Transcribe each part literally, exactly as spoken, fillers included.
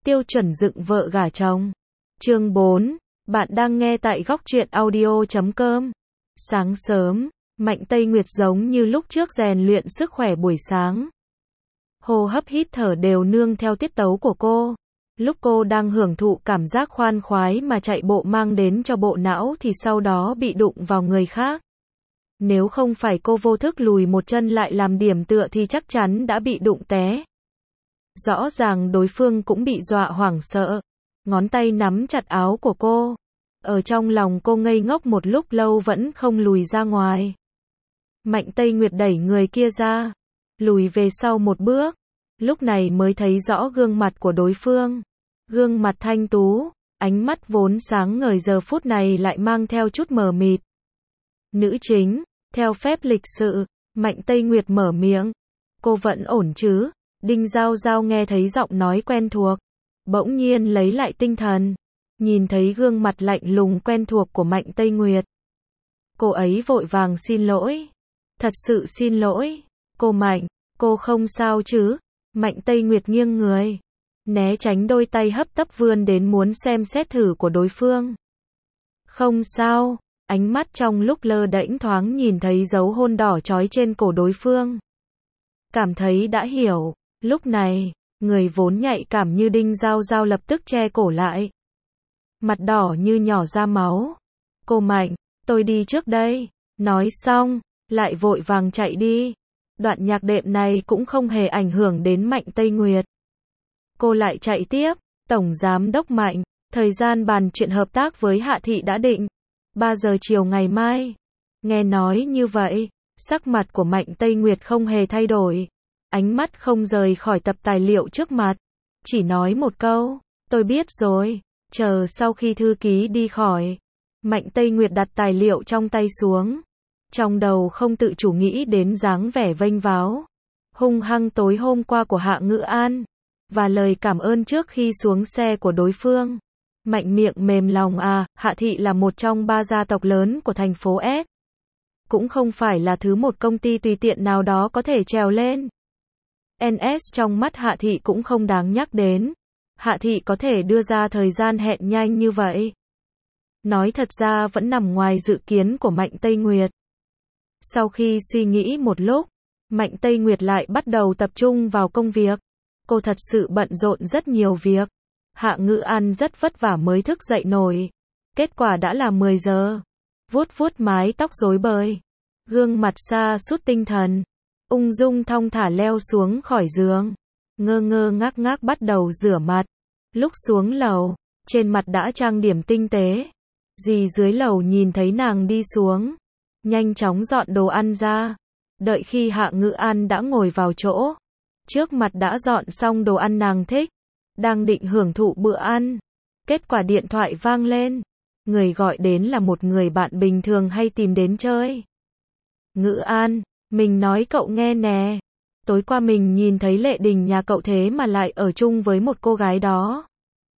Tiêu chuẩn dựng vợ gả chồng. Chương bốn. Bạn đang nghe tại góc truyện audio chấm com. Sáng sớm, Mạnh Tây Nguyệt giống như lúc trước rèn luyện sức khỏe buổi sáng. Hô hấp hít thở đều nương theo tiết tấu của cô. Lúc cô đang hưởng thụ cảm giác khoan khoái mà chạy bộ mang đến cho bộ não thì sau đó bị đụng vào người khác. Nếu không phải cô vô thức lùi một chân lại làm điểm tựa thì chắc chắn đã bị đụng té. Rõ ràng đối phương cũng bị dọa hoảng sợ. Ngón tay nắm chặt áo của cô. Ở trong lòng cô ngây ngốc một lúc lâu vẫn không lùi ra ngoài. Mạnh Tây Nguyệt đẩy người kia ra, lùi về sau một bước. Lúc này mới thấy rõ gương mặt của đối phương. Gương mặt thanh tú, ánh mắt vốn sáng ngời giờ phút này lại mang theo chút mờ mịt. Nữ chính, theo phép lịch sự, Mạnh Tây Nguyệt mở miệng. Cô vẫn ổn chứ? Đinh Giao Giao nghe thấy giọng nói quen thuộc, bỗng nhiên lấy lại tinh thần, nhìn thấy gương mặt lạnh lùng quen thuộc của Mạnh Tây Nguyệt. Cô ấy vội vàng xin lỗi. Thật sự xin lỗi. Cô Mạnh, cô không sao chứ? Mạnh Tây Nguyệt nghiêng người, né tránh đôi tay hấp tấp vươn đến muốn xem xét thử của đối phương. Không sao, ánh mắt trong lúc lơ đễnh thoáng nhìn thấy dấu hôn đỏ chói trên cổ đối phương. Cảm thấy đã hiểu, lúc này, người vốn nhạy cảm như Đinh Giao Giao lập tức che cổ lại. Mặt đỏ như nhỏ ra máu. Cô Mạnh, tôi đi trước đây. Nói xong, lại vội vàng chạy đi. Đoạn nhạc đệm này cũng không hề ảnh hưởng đến Mạnh Tây Nguyệt. Cô lại chạy tiếp. Tổng Giám đốc Mạnh, thời gian bàn chuyện hợp tác với Hạ Thị đã định. ba giờ chiều ngày mai. Nghe nói như vậy, sắc mặt của Mạnh Tây Nguyệt không hề thay đổi. Ánh mắt không rời khỏi tập tài liệu trước mặt. Chỉ nói một câu, tôi biết rồi. Chờ sau khi thư ký đi khỏi, Mạnh Tây Nguyệt đặt tài liệu trong tay xuống. Trong đầu không tự chủ nghĩ đến dáng vẻ vênh váo, hung hăng tối hôm qua của Hạ Ngữ An. Và lời cảm ơn trước khi xuống xe của đối phương. Mạnh miệng mềm lòng à, Hạ Thị là một trong ba gia tộc lớn của thành phố S. Cũng không phải là thứ một công ty tùy tiện nào đó có thể trèo lên. en ét trong mắt Hạ Thị cũng không đáng nhắc đến. Hạ Thị có thể đưa ra thời gian hẹn nhanh như vậy. Nói thật ra vẫn nằm ngoài dự kiến của Mạnh Tây Nguyệt. Sau khi suy nghĩ một lúc, Mạnh Tây Nguyệt lại bắt đầu tập trung vào công việc. Cô thật sự bận rộn rất nhiều việc. Hạ Ngữ An rất vất vả mới thức dậy nổi. Kết quả đã là mười giờ. Vuốt vuốt mái tóc rối bời. Gương mặt sa sút tinh thần. Ung dung thong thả leo xuống khỏi giường. Ngơ ngơ ngác ngác bắt đầu rửa mặt. Lúc xuống lầu, trên mặt đã trang điểm tinh tế. Dì dưới lầu nhìn thấy nàng đi xuống, nhanh chóng dọn đồ ăn ra. Đợi khi Hạ Ngữ An đã ngồi vào chỗ, trước mặt đã dọn xong đồ ăn nàng thích, đang định hưởng thụ bữa ăn. Kết quả điện thoại vang lên. Người gọi đến là một người bạn bình thường hay tìm đến chơi. Ngữ An, mình nói cậu nghe nè. Tối qua mình nhìn thấy Lệ Đình nhà cậu thế mà lại ở chung với một cô gái đó.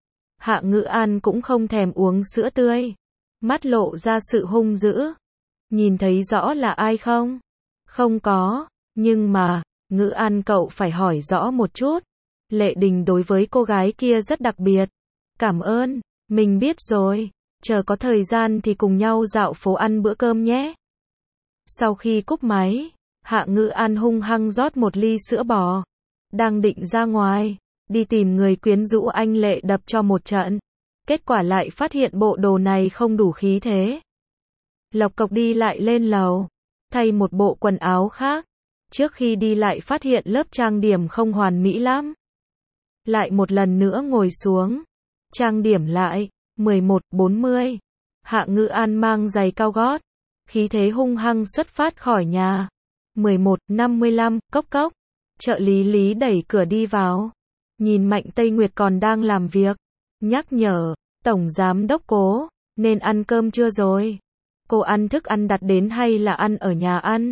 Hạ Ngữ An cũng không thèm uống sữa tươi. Mắt lộ ra sự hung dữ. Nhìn thấy rõ là ai không? Không có. Nhưng mà, Ngữ An cậu phải hỏi rõ một chút. Lệ Đình đối với cô gái kia rất đặc biệt. Cảm ơn, mình biết rồi. Chờ có thời gian thì cùng nhau dạo phố ăn bữa cơm nhé. Sau khi cúp máy, Hạ Ngữ An hung hăng rót một ly sữa bò. Đang định ra ngoài, đi tìm người quyến rũ anh Lệ đập cho một trận. Kết quả lại phát hiện bộ đồ này không đủ khí thế. Lộc cộc đi lại lên lầu, thay một bộ quần áo khác. Trước khi đi lại phát hiện lớp trang điểm không hoàn mỹ lắm. Lại một lần nữa ngồi xuống, trang điểm lại. mười một bốn mươi. Hạ Ngữ An mang giày cao gót, khí thế hung hăng xuất phát khỏi nhà. mười một năm mươi lăm, cốc cốc. Trợ lý Lý đẩy cửa đi vào. Nhìn Mạnh Tây Nguyệt còn đang làm việc. Nhắc nhở, Tổng Giám đốc Cố, nên ăn cơm chưa rồi? Cô ăn thức ăn đặt đến hay là ăn ở nhà ăn?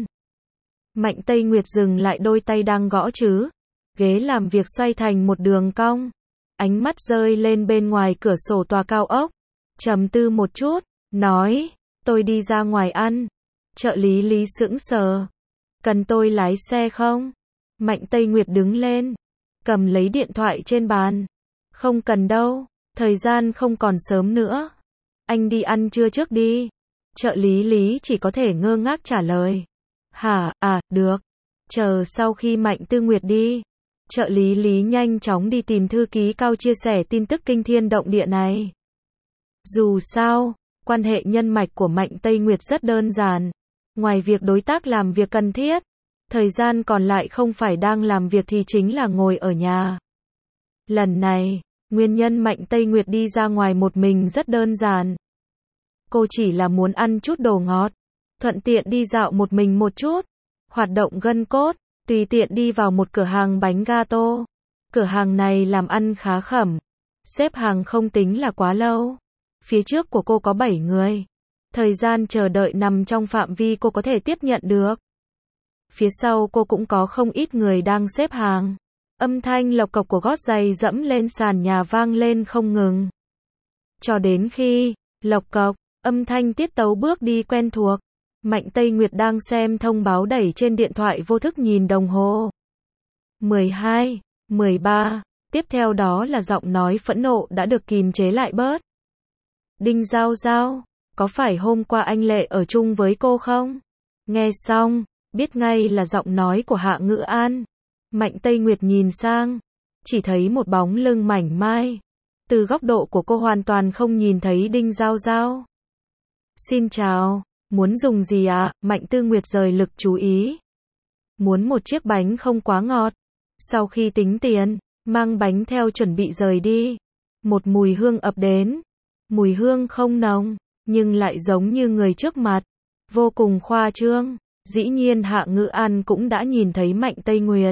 Mạnh Tây Nguyệt dừng lại đôi tay đang gõ chứ. Ghế làm việc xoay thành một đường cong. Ánh mắt rơi lên bên ngoài cửa sổ tòa cao ốc. Trầm tư một chút, nói, tôi đi ra ngoài ăn. Trợ lý Lý sững sờ. Cần tôi lái xe không? Mạnh Tây Nguyệt đứng lên, cầm lấy điện thoại trên bàn. Không cần đâu, thời gian không còn sớm nữa. Anh đi ăn trưa trước đi. Trợ lý Lý chỉ có thể ngơ ngác trả lời. Hả, à, được. Chờ sau khi Mạnh Tư Nguyệt đi. Trợ lý Lý nhanh chóng đi tìm thư ký Cao chia sẻ tin tức kinh thiên động địa này. Dù sao, quan hệ nhân mạch của Mạnh Tây Nguyệt rất đơn giản. Ngoài việc đối tác làm việc cần thiết, thời gian còn lại không phải đang làm việc thì chính là ngồi ở nhà. Lần này, nguyên nhân Mạnh Tây Nguyệt đi ra ngoài một mình rất đơn giản. Cô chỉ là muốn ăn chút đồ ngọt, thuận tiện đi dạo một mình một chút, hoạt động gân cốt, tùy tiện đi vào một cửa hàng bánh gato. Cửa hàng này làm ăn khá khẩm, xếp hàng không tính là quá lâu. Phía trước của cô có bảy người. Thời gian chờ đợi nằm trong phạm vi cô có thể tiếp nhận được. Phía sau cô cũng có không ít người đang xếp hàng. Âm thanh lộc cộc của gót giày dẫm lên sàn nhà vang lên không ngừng. Cho đến khi, lộc cộc, âm thanh tiết tấu bước đi quen thuộc. Mạnh Tây Nguyệt đang xem thông báo đẩy trên điện thoại vô thức nhìn đồng hồ. mười hai, mười ba, tiếp theo đó là giọng nói phẫn nộ đã được kìm chế lại bớt. Đinh Giao Giao, có phải hôm qua anh Lệ ở chung với cô không? Nghe xong, biết ngay là giọng nói của Hạ Ngữ An. Mạnh Tây Nguyệt nhìn sang, chỉ thấy một bóng lưng mảnh mai. Từ góc độ của cô hoàn toàn không nhìn thấy Đinh Giao Giao. Xin chào, muốn dùng gì ạ? À? Mạnh Tư Nguyệt rời lực chú ý. Muốn một chiếc bánh không quá ngọt. Sau khi tính tiền, mang bánh theo chuẩn bị rời đi. Một mùi hương ập đến. Mùi hương không nồng, nhưng lại giống như người trước mặt. Vô cùng khoa trương. Dĩ nhiên Hạ Ngữ An cũng đã nhìn thấy Mạnh Tây Nguyệt.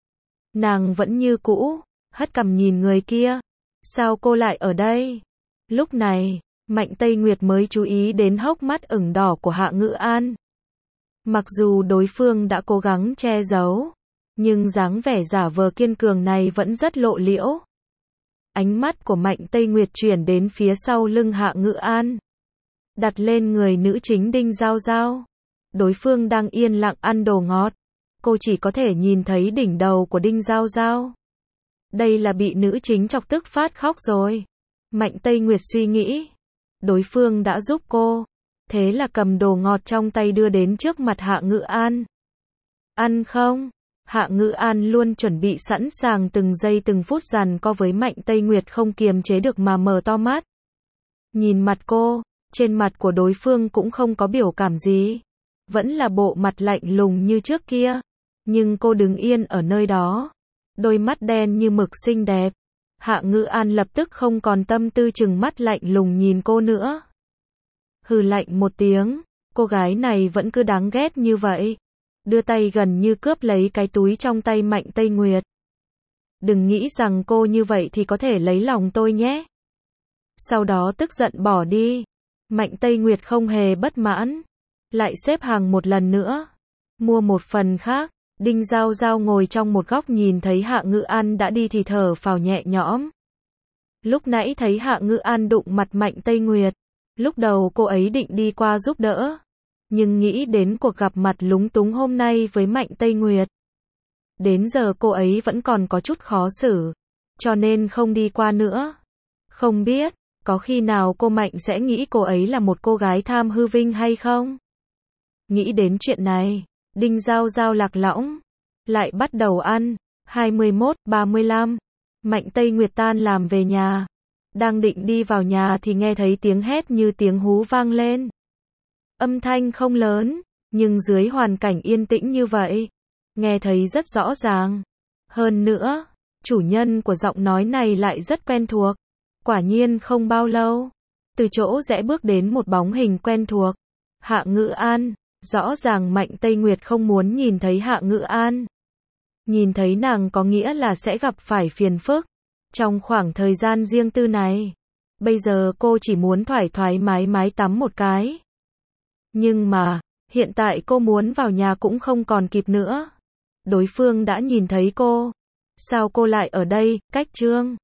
Nàng vẫn như cũ, hất cằm nhìn người kia. Sao cô lại ở đây? Lúc này, Mạnh Tây Nguyệt mới chú ý đến hốc mắt ửng đỏ của Hạ Ngữ An. Mặc dù đối phương đã cố gắng che giấu, nhưng dáng vẻ giả vờ kiên cường này vẫn rất lộ liễu. Ánh mắt của Mạnh Tây Nguyệt chuyển đến phía sau lưng Hạ Ngữ An, đặt lên người nữ chính Đinh Giao Giao. Đối phương đang yên lặng ăn đồ ngọt. Cô chỉ có thể nhìn thấy đỉnh đầu của Đinh Giao Giao. Đây là bị nữ chính chọc tức phát khóc rồi. Mạnh Tây Nguyệt suy nghĩ. Đối phương đã giúp cô. Thế là cầm đồ ngọt trong tay đưa đến trước mặt Hạ Ngữ An. Ăn không? Hạ Ngữ An luôn chuẩn bị sẵn sàng từng giây từng phút giằng co với Mạnh Tây Nguyệt không kiềm chế được mà mở to mắt. Nhìn mặt cô, trên mặt của đối phương cũng không có biểu cảm gì. Vẫn là bộ mặt lạnh lùng như trước kia. Nhưng cô đứng yên ở nơi đó. Đôi mắt đen như mực xinh đẹp. Hạ Ngữ An lập tức không còn tâm tư chừng mắt lạnh lùng nhìn cô nữa. Hừ lạnh một tiếng. Cô gái này vẫn cứ đáng ghét như vậy. Đưa tay gần như cướp lấy cái túi trong tay Mạnh Tây Nguyệt. Đừng nghĩ rằng cô như vậy thì có thể lấy lòng tôi nhé. Sau đó tức giận bỏ đi. Mạnh Tây Nguyệt không hề bất mãn. Lại xếp hàng một lần nữa. Mua một phần khác. Đinh Giao Giao ngồi trong một góc nhìn thấy Hạ Ngữ An đã đi thì thở phào nhẹ nhõm. Lúc nãy thấy Hạ Ngữ An đụng mặt Mạnh Tây Nguyệt. Lúc đầu cô ấy định đi qua giúp đỡ. Nhưng nghĩ đến cuộc gặp mặt lúng túng hôm nay với Mạnh Tây Nguyệt. Đến giờ cô ấy vẫn còn có chút khó xử. Cho nên không đi qua nữa. Không biết, có khi nào cô Mạnh sẽ nghĩ cô ấy là một cô gái tham hư vinh hay không? Nghĩ đến chuyện này, Đinh Giao Giao lạc lõng. Lại bắt đầu ăn. hai mươi mốt, ba mươi lăm. Mạnh Tây Nguyệt tan làm về nhà. Đang định đi vào nhà thì nghe thấy tiếng hét như tiếng hú vang lên. Âm thanh không lớn, nhưng dưới hoàn cảnh yên tĩnh như vậy, nghe thấy rất rõ ràng. Hơn nữa, chủ nhân của giọng nói này lại rất quen thuộc. Quả nhiên không bao lâu, từ chỗ rẽ bước đến một bóng hình quen thuộc. Hạ Ngữ An. Rõ ràng Mạnh Tây Nguyệt không muốn nhìn thấy Hạ Ngữ An. Nhìn thấy nàng có nghĩa là sẽ gặp phải phiền phức. Trong khoảng thời gian riêng tư này, bây giờ cô chỉ muốn thoải thoải mái mái tắm một cái. Nhưng mà, hiện tại cô muốn vào nhà cũng không còn kịp nữa. Đối phương đã nhìn thấy cô. Sao cô lại ở đây? Cách Trương.